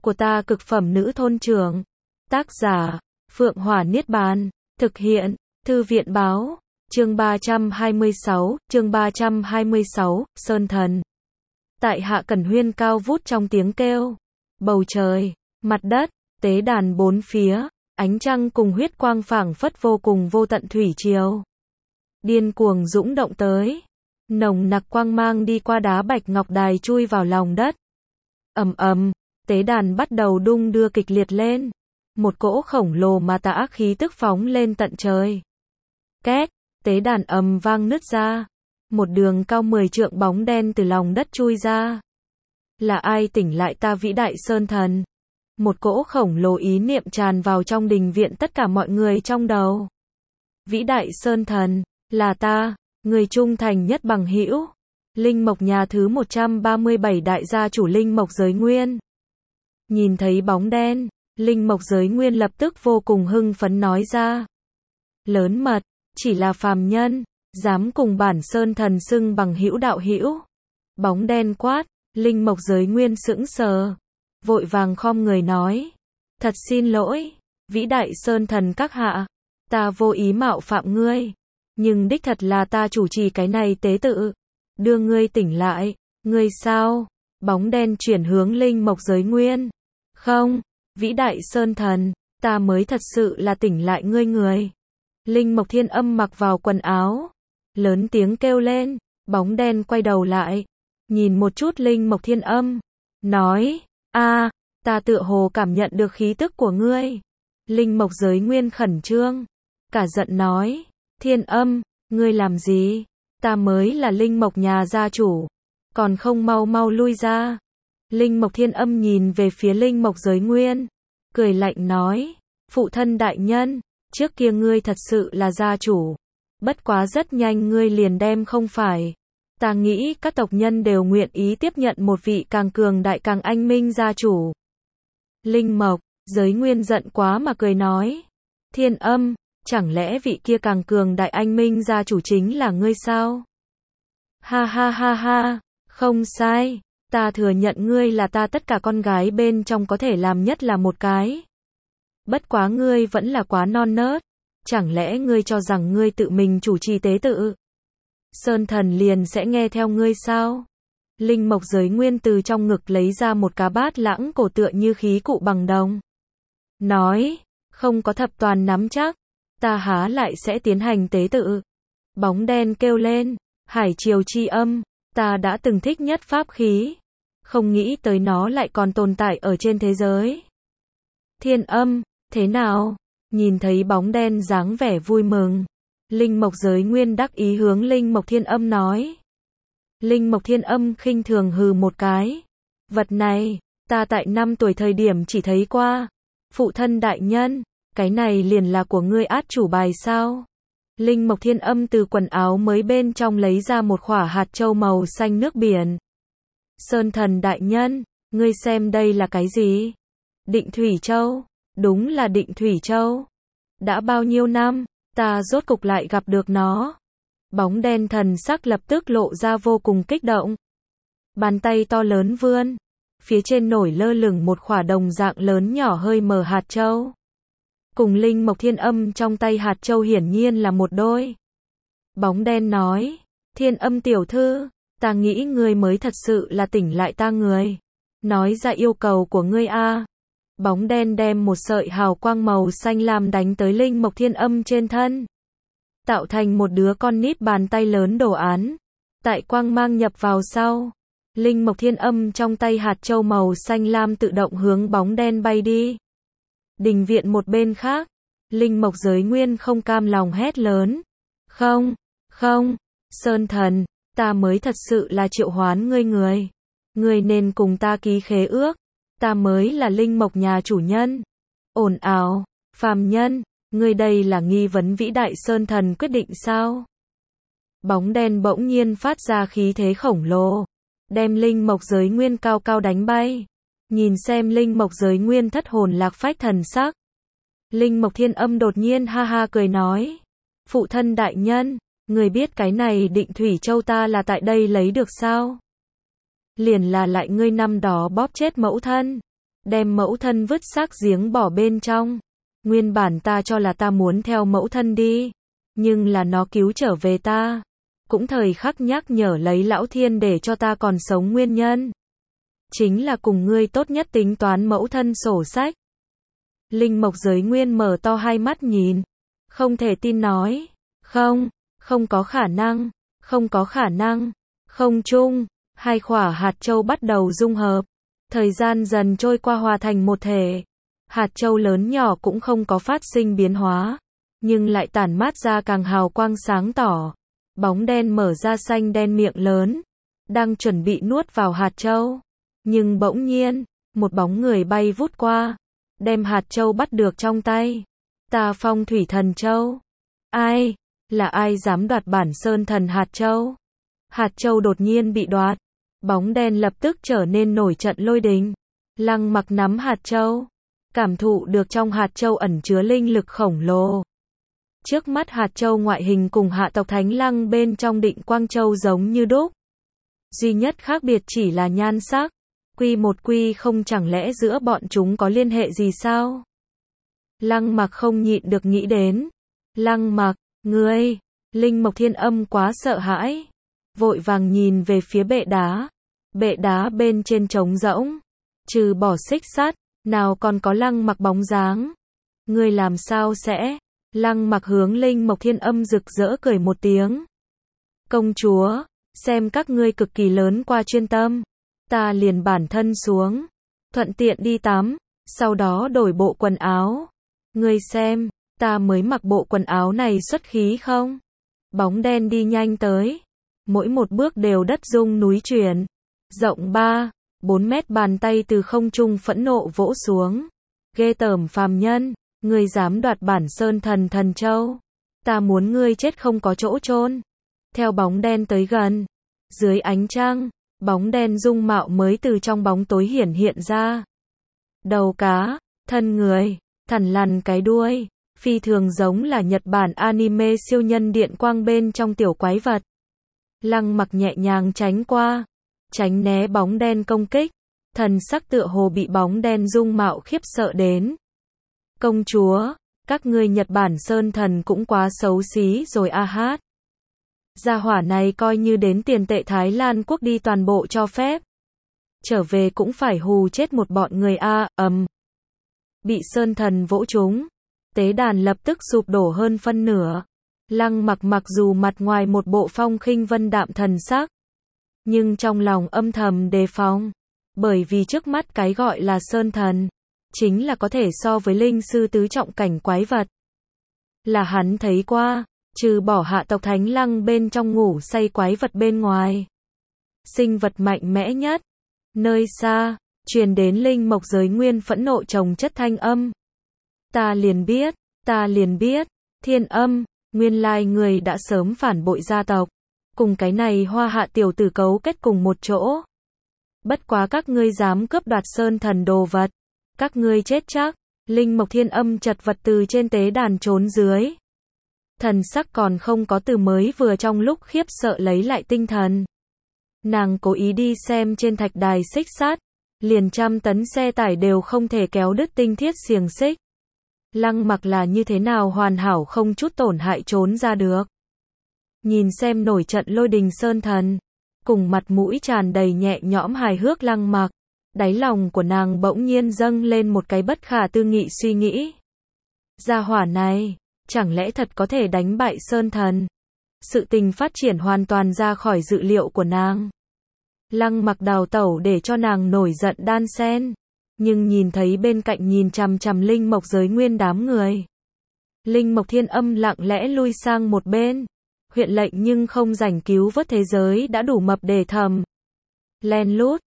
của ta cực phẩm nữ thôn trưởng. Tác giả, Phượng Hỏa Niết Bàn. Thực hiện, Thư viện Báo. Chương 326, Sơn Thần. Tại Hạ Cẩn Huyên cao vút trong tiếng kêu. Bầu trời, mặt đất, tế đàn bốn phía, ánh trăng cùng huyết quang phảng phất vô cùng vô tận thủy triều. Điên cuồng dũng động tới. Nồng nặc quang mang đi qua đá bạch ngọc đài chui vào lòng đất. Ầm ầm, tế đàn bắt đầu đung đưa kịch liệt lên. Một cỗ khổng lồ mà tà ác khí tức phóng lên tận trời. Két, tế đàn ầm vang nứt ra. Một đường cao 10 trượng bóng đen từ lòng đất chui ra. Là ai tỉnh lại ta vĩ đại Sơn Thần? Một cỗ khổng lồ ý niệm tràn vào trong đình viện tất cả mọi người trong đầu. Vĩ đại Sơn Thần, là ta, người trung thành nhất bằng hữu. Linh Mộc nhà thứ 137 đại gia chủ Linh Mộc Giới Nguyên. Nhìn thấy bóng đen, Linh Mộc Giới Nguyên lập tức vô cùng hưng phấn nói ra. Lớn mật, chỉ là phàm nhân, dám cùng bản Sơn Thần xưng bằng hữu đạo hữu. Bóng đen quát, Linh Mộc Giới Nguyên sững sờ, vội vàng khom người nói. Thật xin lỗi, vĩ đại Sơn Thần các hạ, ta vô ý mạo phạm ngươi. Nhưng đích thật là ta chủ trì cái này tế tự, đưa ngươi tỉnh lại. Ngươi sao? Bóng đen chuyển hướng Linh Mộc Giới Nguyên. Không, vĩ đại Sơn Thần, ta mới thật sự là tỉnh lại ngươi người. Linh Mộc Thiên Âm mặc vào quần áo, lớn tiếng kêu lên. Bóng đen quay đầu lại, nhìn một chút Linh Mộc Thiên Âm, nói, ta tựa hồ cảm nhận được khí tức của ngươi. Linh Mộc Giới Nguyên khẩn trương, cả giận nói, Thiên Âm, ngươi làm gì? Ta mới là Linh Mộc nhà gia chủ, còn không mau mau lui ra. Linh Mộc Thiên Âm nhìn về phía Linh Mộc Giới Nguyên, cười lạnh nói, phụ thân đại nhân, trước kia ngươi thật sự là gia chủ, bất quá rất nhanh ngươi liền đem không phải. Ta nghĩ các tộc nhân đều nguyện ý tiếp nhận một vị càng cường đại càng anh minh gia chủ. Linh Mộc Giới Nguyên giận quá mà cười nói, Thiên Âm, chẳng lẽ vị kia càng cường đại anh minh gia chủ chính là ngươi sao? Ha ha ha ha, không sai, ta thừa nhận ngươi là ta tất cả con gái bên trong có thể làm nhất là một cái. Bất quá ngươi vẫn là quá non nớt, chẳng lẽ ngươi cho rằng ngươi tự mình chủ trì tế tự, Sơn Thần liền sẽ nghe theo ngươi sao? Linh Mộc Giới Nguyên từ trong ngực lấy ra một cá bát lãng cổ tựa như khí cụ bằng đồng. Nói, không có thập toàn nắm chắc, ta há lại sẽ tiến hành tế tự. Bóng đen kêu lên, Hải Triều Chi Âm, ta đã từng thích nhất pháp khí, không nghĩ tới nó lại còn tồn tại ở trên thế giới. Thiên Âm, thế nào? Nhìn thấy bóng đen dáng vẻ vui mừng, Linh Mộc Giới Nguyên đắc ý hướng Linh Mộc Thiên Âm nói. Linh Mộc Thiên Âm khinh thường hừ một cái. Vật này, ta tại 5 tuổi thời điểm chỉ thấy qua. Phụ thân đại nhân, cái này liền là của ngươi át chủ bài sao? Linh Mộc Thiên Âm từ quần áo mới bên trong lấy ra một khỏa hạt châu màu xanh nước biển. Sơn Thần đại nhân, ngươi xem đây là cái gì? Định Thủy Châu, đúng là Định Thủy Châu. Đã bao nhiêu năm, ta rốt cục lại gặp được nó. Bóng đen thần sắc lập tức lộ ra vô cùng kích động. Bàn tay to lớn vươn, phía trên nổi lơ lửng một khỏa đồng dạng lớn nhỏ hơi mờ hạt châu. Cùng Linh Mộc Thiên Âm trong tay hạt châu hiển nhiên là một đôi. Bóng đen nói, Thiên Âm tiểu thư, ta nghĩ ngươi mới thật sự là tỉnh lại ta người. Nói ra yêu cầu của ngươi a. Bóng đen đem một sợi hào quang màu xanh lam đánh tới Linh Mộc Thiên Âm trên thân, tạo thành một đứa con nít bàn tay lớn đồ án. Tại quang mang nhập vào sau, Linh Mộc Thiên Âm trong tay hạt châu màu xanh lam tự động hướng bóng đen bay đi. Đình viện một bên khác, Linh Mộc Giới Nguyên không cam lòng hét lớn. Không, Sơn Thần, ta mới thật sự là triệu hoán ngươi người. Ngươi nên cùng ta ký khế ước, ta mới là Linh Mộc nhà chủ nhân. Ồn ào, phàm nhân, ngươi đây là nghi vấn vĩ đại Sơn Thần quyết định sao? Bóng đen bỗng nhiên phát ra khí thế khổng lồ, đem Linh Mộc Giới Nguyên cao cao đánh bay. Nhìn xem Linh Mộc Giới Nguyên thất hồn lạc phách thần sắc, Linh Mộc Thiên Âm đột nhiên ha ha cười nói, phụ thân đại nhân, người biết cái này Định Thủy Châu ta là tại đây lấy được sao? Liền là lại ngươi năm đó bóp chết mẫu thân. đem mẫu thân vứt xác giếng bỏ bên trong. Nguyên bản ta cho là ta muốn theo mẫu thân đi, nhưng là nó cứu trở về ta. Cũng thời khắc nhắc nhở lấy lão thiên để cho ta còn sống nguyên nhân. Chính là cùng ngươi tốt nhất tính toán mẫu thân sổ sách. Linh Mộc Giới Nguyên mở to hai mắt nhìn. Không thể tin nói. Không, không có khả năng, không có khả năng. Không chung, hai quả hạt châu bắt đầu dung hợp. Thời gian dần trôi qua hòa thành một thể. Hạt châu lớn nhỏ cũng không có phát sinh biến hóa, nhưng lại tản mát ra càng hào quang sáng tỏ. Bóng đen mở ra xanh đen miệng lớn, đang chuẩn bị nuốt vào hạt châu. Nhưng bỗng nhiên, một bóng người bay vút qua, đem hạt châu bắt được trong tay. Ta Phong Thủy Thần Châu. Ai? Là ai dám đoạt bản sơn thần hạt châu? Hạt châu đột nhiên bị đoạt. Bóng đen lập tức trở nên nổi trận lôi đình. Lăng Mặc nắm hạt châu, cảm thụ được trong hạt châu ẩn chứa linh lực khổng lồ. Trước mắt hạt châu ngoại hình cùng Hạ tộc Thánh Lăng bên trong Định Quang Châu giống như đúc. Duy nhất khác biệt chỉ là nhan sắc. Quy một quy không, chẳng lẽ giữa bọn chúng có liên hệ gì sao? Lăng Mặc không nhịn được nghĩ đến. Lăng Mặc, ngươi, Linh Mộc Thiên Âm quá sợ hãi. Vội vàng nhìn về phía bệ đá. Bệ đá bên trên trống rỗng. Trừ bỏ xích sắt, nào còn có Lăng Mặc bóng dáng. Ngươi làm sao sẽ? Lăng Mặc hướng Linh Mộc Thiên Âm rực rỡ cười một tiếng. Công chúa, xem các ngươi cực kỳ lớn qua chuyên tâm. Ta liền bản thân xuống, thuận tiện đi tắm, sau đó đổi bộ quần áo. Ngươi xem, ta mới mặc bộ quần áo này xuất khí không? Bóng đen đi nhanh tới, mỗi một bước đều đất rung núi chuyển. Rộng 3-4 mét bàn tay từ không trung phẫn nộ vỗ xuống. Ghê tởm phàm nhân, ngươi dám đoạt bản sơn thần thần châu. Ta muốn ngươi chết không có chỗ chôn. Theo bóng đen tới gần, dưới ánh trăng, bóng đen dung mạo mới từ trong bóng tối hiển hiện ra. Đầu cá, thân người, thằn lằn cái đuôi, phi thường giống là Nhật Bản anime siêu nhân điện quang bên trong tiểu quái vật. Lăng Mặc nhẹ nhàng tránh qua, tránh né bóng đen công kích, thần sắc tựa hồ bị bóng đen dung mạo khiếp sợ đến. Công chúa, các ngươi Nhật Bản sơn thần cũng quá xấu xí rồi a hát. Gia hỏa này coi như đến tiền tệ Thái Lan quốc đi toàn bộ cho phép. Trở về cũng phải hù chết một bọn người a, Bị sơn thần vỗ trúng, tế đàn lập tức sụp đổ hơn phân nửa. Lăng Mặc mặc dù mặt ngoài một bộ phong khinh vân đạm thần sắc, nhưng trong lòng âm thầm đề phòng. Bởi vì trước mắt cái gọi là sơn thần, chính là có thể so với linh sư tứ trọng cảnh quái vật. Là hắn thấy qua. Trừ bỏ Hạ tộc Thánh Lăng bên trong ngủ say quái vật bên ngoài, sinh vật mạnh mẽ nhất. Nơi xa, truyền đến Linh Mộc Giới Nguyên phẫn nộ chồng chất thanh âm. Ta liền biết, Thiên Âm, nguyên lai người đã sớm phản bội gia tộc, cùng cái này Hoa Hạ tiểu tử cấu kết cùng một chỗ. Bất quá các ngươi dám cướp đoạt sơn thần đồ vật, các ngươi chết chắc. Linh Mộc Thiên Âm chật vật từ trên tế đàn trốn dưới. Thần sắc còn không có từ mới vừa trong lúc khiếp sợ lấy lại tinh thần. Nàng cố ý đi xem trên thạch đài xích sắt, liền 100 tấn xe tải đều không thể kéo đứt tinh thiết xiềng xích. Lăng Mặc là như thế nào hoàn hảo không chút tổn hại trốn ra được. Nhìn xem nổi trận lôi đình sơn thần, cùng mặt mũi tràn đầy nhẹ nhõm hài hước Lăng Mặc, đáy lòng của nàng bỗng nhiên dâng lên một cái bất khả tư nghị suy nghĩ. Gia hỏa này, chẳng lẽ thật có thể đánh bại sơn thần? Sự tình phát triển hoàn toàn ra khỏi dự liệu của nàng. Lăng Mặc đào tẩu để cho nàng nổi giận đan sen, nhưng nhìn thấy bên cạnh nhìn chằm chằm Linh Mộc Giới Nguyên đám người. Linh Mộc Thiên Âm lặng lẽ lui sang một bên, huyện lệnh nhưng không rảnh cứu vớt thế giới đã đủ mập để thầm. Len lút,